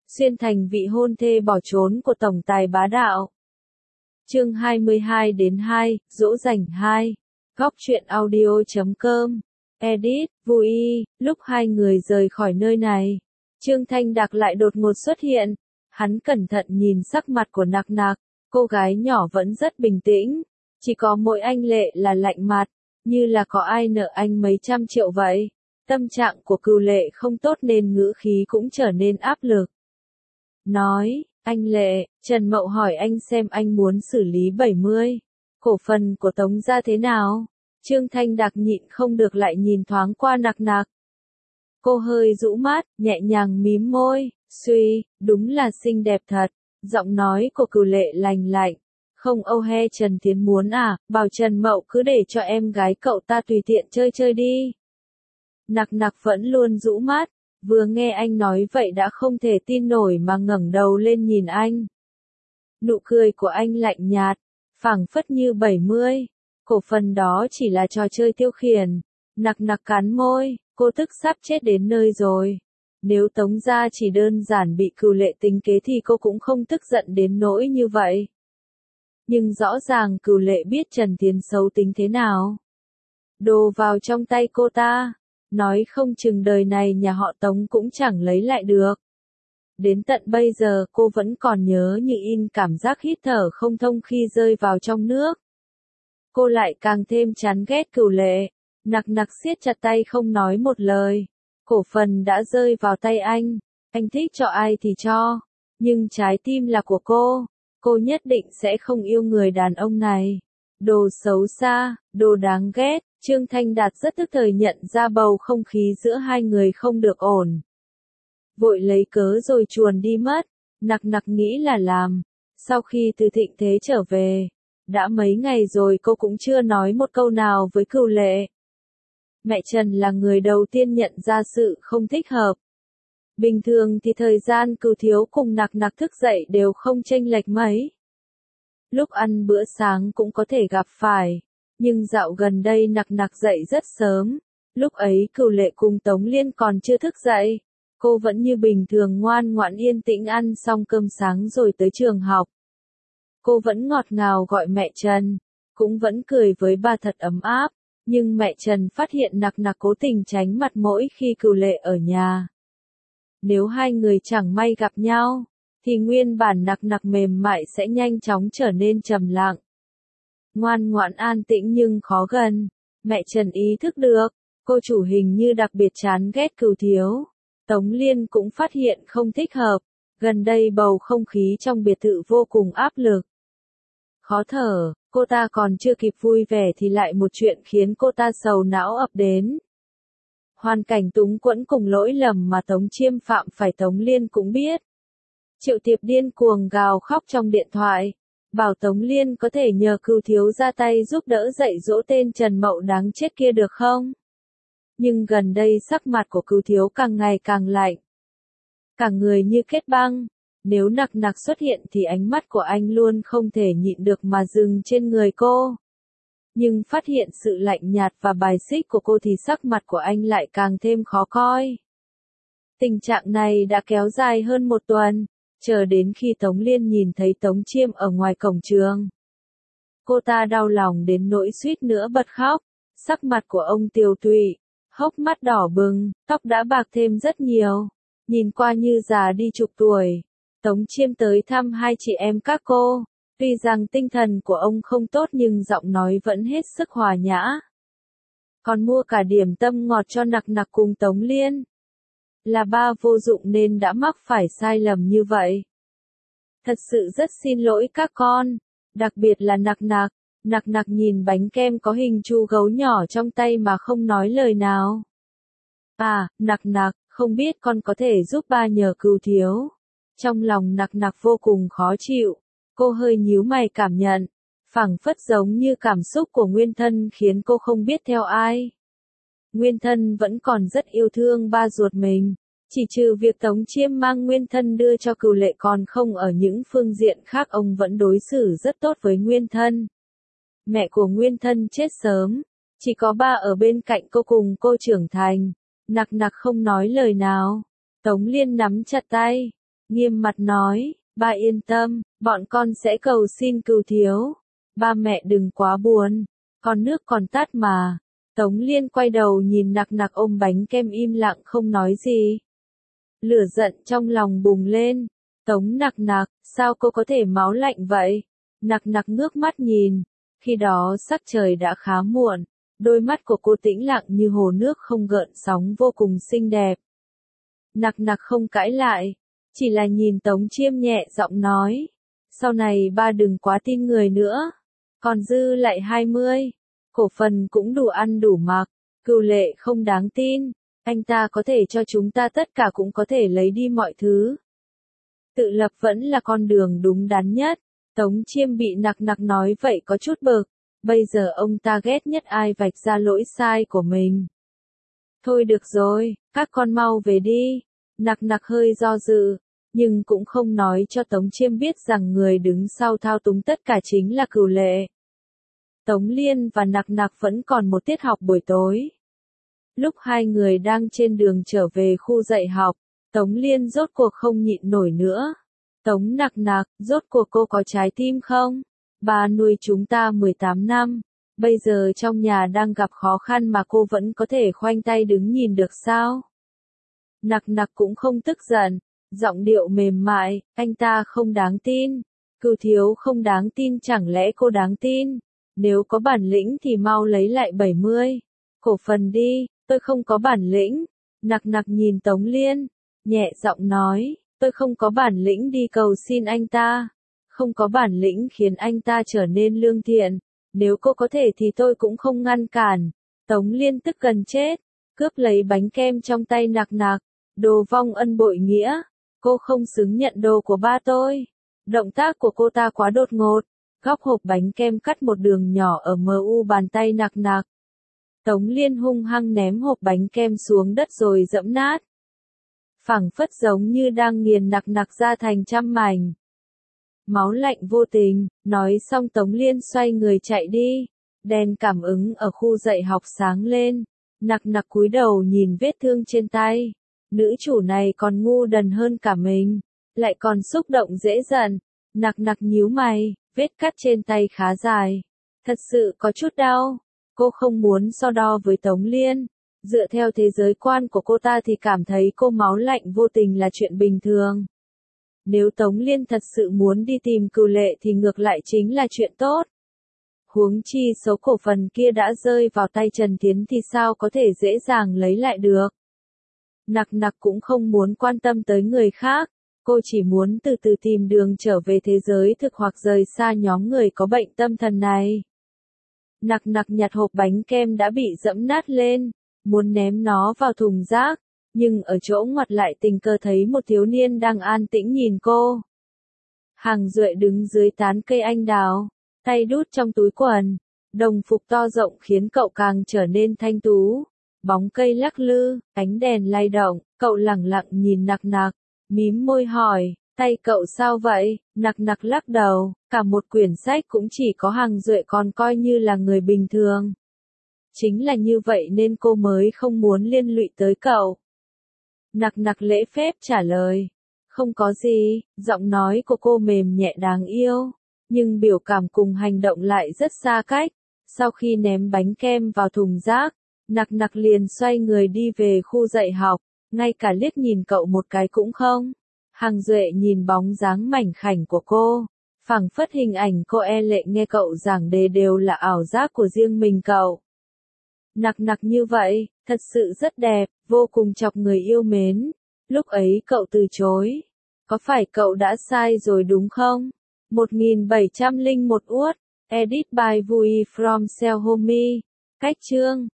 xuyên thành vị hôn thê bỏ trốn của tổng tài bá đạo. Chương 22-2, dỗ dành 2. Góc truyện audio.com. Edit, vui. Lúc hai người rời khỏi nơi này, Trương Thanh Đạc lại đột ngột xuất hiện. Hắn cẩn thận nhìn sắc mặt của Nặc Nặc, cô gái nhỏ vẫn rất bình tĩnh, chỉ có mỗi anh Lệ là lạnh mặt, như là có ai nợ anh mấy trăm triệu vậy. Tâm trạng của Cửu Lệ không tốt nên ngữ khí cũng trở nên áp lực. Nói, anh Lệ, Trần Mậu hỏi anh xem anh muốn xử lý 70 cổ phần của Tống gia thế nào? Trương Thanh Đạc nhịn không được lại nhìn thoáng qua Nặc Nặc. Cô hơi rũ mắt, nhẹ nhàng mím môi, suy, đúng là xinh đẹp thật. Giọng nói của Cửu Lệ lành lạnh. Không âu he Trần Tiến muốn à, bảo Trần Mậu cứ để cho em gái cậu ta tùy tiện chơi chơi đi. Nặc Nặc vẫn luôn rũ mắt, vừa nghe anh nói vậy đã không thể tin nổi mà ngẩng đầu lên nhìn anh. Nụ cười của anh lạnh nhạt, phảng phất như 70 cổ phần đó chỉ là trò chơi tiêu khiển. Nặc Nặc cắn môi, cô tức sắp chết đến nơi rồi. Nếu Tống gia chỉ đơn giản bị Cửu Lệ tính kế thì cô cũng không tức giận đến nỗi như vậy. Nhưng rõ ràng Cửu Lệ biết Trần Tiến xấu tính thế nào. Đồ vào trong tay cô ta, nói không chừng đời này nhà họ Tống cũng chẳng lấy lại được. Đến tận bây giờ cô vẫn còn nhớ như in cảm giác hít thở không thông khi rơi vào trong nước. Cô lại càng thêm chán ghét Cửu Lệ. Nặc Nặc siết chặt tay không nói một lời. Cổ phần đã rơi vào tay anh thích cho ai thì cho. Nhưng trái tim là của cô nhất định sẽ không yêu người đàn ông này. Đồ xấu xa, đồ đáng ghét. Trương Thanh Đạt rất tức thời nhận ra bầu không khí giữa hai người không được ổn. Vội lấy cớ rồi chuồn đi mất. Nặc Nặc nghĩ là làm. Sau khi từ thịnh thế trở về, đã mấy ngày rồi cô cũng chưa nói một câu nào với Cửu Lệ. Mẹ Trần là người đầu tiên nhận ra sự không thích hợp. Bình thường thì thời gian Cửu Thiếu cùng Nặc Nặc thức dậy đều không chênh lệch mấy. Lúc ăn bữa sáng cũng có thể gặp phải. Nhưng dạo gần đây Nặc Nặc dậy rất sớm. Lúc ấy Cửu Lệ cùng Tống Liên còn chưa thức dậy. Cô vẫn như bình thường ngoan ngoãn yên tĩnh ăn xong cơm sáng rồi tới trường học. Cô vẫn ngọt ngào gọi mẹ Trần. Cũng vẫn cười với ba thật ấm áp. Nhưng mẹ Trần phát hiện Nặc Nặc cố tình tránh mặt mỗi khi Cửu Lệ ở nhà. Nếu hai người chẳng may gặp nhau, thì nguyên bản Nặc Nặc mềm mại sẽ nhanh chóng trở nên trầm lặng. Ngoan ngoãn an tĩnh nhưng khó gần. Mẹ Trần ý thức được, cô chủ hình như đặc biệt chán ghét Cửu Thiếu. Tống Liên cũng phát hiện không thích hợp. Gần đây bầu không khí trong biệt thự vô cùng áp lực. Khó thở, cô ta còn chưa kịp vui vẻ thì lại một chuyện khiến cô ta sầu não ập đến. Hoàn cảnh túng quẫn cùng lỗi lầm mà Tống Chiêm phạm phải Tống Liên cũng biết. Triệu Tiệp điên cuồng gào khóc trong điện thoại, bảo Tống Liên có thể nhờ Cửu Thiếu ra tay giúp đỡ dạy dỗ tên Trần Mậu đáng chết kia được không? Nhưng gần đây sắc mặt của Cửu Thiếu càng ngày càng lạnh. Cả người như kết băng. Nếu Nặc Nặc xuất hiện thì ánh mắt của anh luôn không thể nhịn được mà dừng trên người cô. Nhưng phát hiện sự lạnh nhạt và bài xích của cô thì sắc mặt của anh lại càng thêm khó coi. Tình trạng này đã kéo dài hơn một tuần, chờ đến khi Tống Liên nhìn thấy Tống Chiêm ở ngoài cổng trường. Cô ta đau lòng đến nỗi suýt nữa bật khóc, sắc mặt của ông tiều tụy, hốc mắt đỏ bừng, tóc đã bạc thêm rất nhiều, nhìn qua như già đi chục tuổi. Tống Chiêm tới thăm hai chị em các cô, tuy rằng tinh thần của ông không tốt nhưng giọng nói vẫn hết sức hòa nhã. Còn mua cả điểm tâm ngọt cho Nặc Nặc cùng Tống Liên. Là ba vô dụng nên đã mắc phải sai lầm như vậy. Thật sự rất xin lỗi các con, đặc biệt là Nặc Nặc. Nặc Nặc nhìn bánh kem có hình chu gấu nhỏ trong tay mà không nói lời nào. À, Nặc Nặc, không biết con có thể giúp ba nhờ Cửu Thiếu. Trong lòng Nặc Nặc vô cùng khó chịu, cô hơi nhíu mày cảm nhận, phảng phất giống như cảm xúc của Nguyên Thân khiến cô không biết theo ai. Nguyên Thân vẫn còn rất yêu thương ba ruột mình, chỉ trừ việc Tống Chiêm mang Nguyên Thân đưa cho Cửu Lệ còn không ở những phương diện khác ông vẫn đối xử rất tốt với Nguyên Thân. Mẹ của Nguyên Thân chết sớm, chỉ có ba ở bên cạnh cô cùng cô trưởng thành. Nặc Nặc không nói lời nào. Tống Liên nắm chặt tay. nghiêm mặt nói, ba yên tâm, bọn con sẽ cầu xin cửu thiếu. Ba mẹ đừng quá buồn, con nước còn tát mà. Tống Liên quay đầu nhìn Nặc Nặc ôm bánh kem im lặng không nói gì. Lửa giận trong lòng bùng lên. Tống Nặc Nặc, sao cô có thể máu lạnh vậy? Nặc Nặc ngước mắt nhìn. Khi đó sắc trời đã khá muộn. Đôi mắt của cô tĩnh lặng như hồ nước không gợn sóng vô cùng xinh đẹp. Nặc Nặc không cãi lại. Chỉ là nhìn Tống Chiêm nhẹ giọng nói. Sau này ba đừng quá tin người nữa. Còn dư lại 20. Cổ phần cũng đủ ăn đủ mặc. Cửu Lệ không đáng tin. Anh ta có thể cho chúng ta tất cả cũng có thể lấy đi mọi thứ. Tự lập vẫn là con đường đúng đắn nhất. Tống Chiêm bị Nặc Nặc nói vậy có chút bực. Bây giờ ông ta ghét nhất ai vạch ra lỗi sai của mình. Thôi được rồi, các con mau về đi. Nặc Nặc hơi do dự, nhưng cũng không nói cho Tống Chiêm biết rằng người đứng sau thao túng tất cả chính là Cửu Lệ. Tống Liên và Nặc Nặc vẫn còn một tiết học buổi tối. Lúc hai người đang trên đường trở về khu dạy học, Tống Liên rốt cuộc không nhịn nổi nữa. Tống Nặc Nặc, rốt cuộc cô có trái tim không? Ba nuôi chúng ta 18 năm, bây giờ trong nhà đang gặp khó khăn mà cô vẫn có thể khoanh tay đứng nhìn được sao? Nặc Nặc cũng không tức giận, giọng điệu mềm mại, anh ta không đáng tin. Cửu thiếu không đáng tin, chẳng lẽ cô đáng tin? Nếu có bản lĩnh thì mau lấy lại 70. Cổ phần đi, tôi không có bản lĩnh. Nặc Nặc nhìn Tống Liên, nhẹ giọng nói, tôi không có bản lĩnh đi cầu xin anh ta. Không có bản lĩnh khiến anh ta trở nên lương thiện. Nếu cô có thể thì tôi cũng không ngăn cản. Tống Liên tức gần chết, cướp lấy bánh kem trong tay Nặc Nặc. Đồ vong ân bội nghĩa. Cô không xứng nhận đồ của ba tôi. Động tác của cô ta quá đột ngột. Góc hộp bánh kem cắt một đường nhỏ ở mu bàn tay Nặc Nặc. Tống Liên hung hăng ném hộp bánh kem xuống đất rồi dẫm nát. Phảng phất giống như đang nghiền Nặc Nặc ra thành trăm mảnh. Máu lạnh vô tình, nói xong Tống Liên xoay người chạy đi. Đèn cảm ứng ở khu dạy học sáng lên. Nặc Nặc cúi đầu nhìn vết thương trên tay. Nữ chủ này còn ngu đần hơn cả mình, lại còn xúc động dễ giận. Nặc Nặc nhíu mày, vết cắt trên tay khá dài. Thật sự có chút đau. Cô không muốn so đo với Tống Liên. Dựa theo thế giới quan của cô ta thì cảm thấy cô máu lạnh vô tình là chuyện bình thường. Nếu Tống Liên thật sự muốn đi tìm Cửu Lệ thì ngược lại chính là chuyện tốt. Huống chi số cổ phần kia đã rơi vào tay Trần Thiến thì sao có thể dễ dàng lấy lại được. Nặc Nặc cũng không muốn quan tâm tới người khác. Cô chỉ muốn từ từ tìm đường trở về thế giới thực hoặc rời xa nhóm người có bệnh tâm thần này. Nặc Nặc nhặt hộp bánh kem đã bị dẫm nát lên, muốn ném nó vào thùng rác, nhưng ở chỗ ngoặt lại tình cờ thấy một thiếu niên đang an tĩnh nhìn cô. Hàng Duệ đứng dưới tán cây anh đào, tay đút trong túi quần, đồng phục to rộng khiến cậu càng trở nên thanh tú. Bóng cây lắc lư, ánh đèn lay động, cậu lẳng lặng nhìn Nặc Nặc, mím môi hỏi, tay cậu sao vậy? Nặc Nặc lắc đầu, cả một quyển sách cũng chỉ có Hàng Duệ còn coi như là người bình thường. Chính là như vậy nên cô mới không muốn liên lụy tới cậu. Nặc Nặc lễ phép trả lời, không có gì, giọng nói của cô mềm nhẹ đáng yêu, nhưng biểu cảm cùng hành động lại rất xa cách. Sau khi ném bánh kem vào thùng rác, Nặc Nặc liền xoay người đi về khu dạy học, ngay cả liếc nhìn cậu một cái cũng không. Hàng Duệ nhìn bóng dáng mảnh khảnh của cô, phảng phất hình ảnh cô e lệ nghe cậu giảng đề đều là ảo giác của riêng mình cậu. Nặc Nặc như vậy, thật sự rất đẹp, vô cùng chọc người yêu mến. Lúc ấy cậu từ chối. Có phải cậu đã sai rồi đúng không? 1701 Edit by Vui from Xiaomi. Cách chương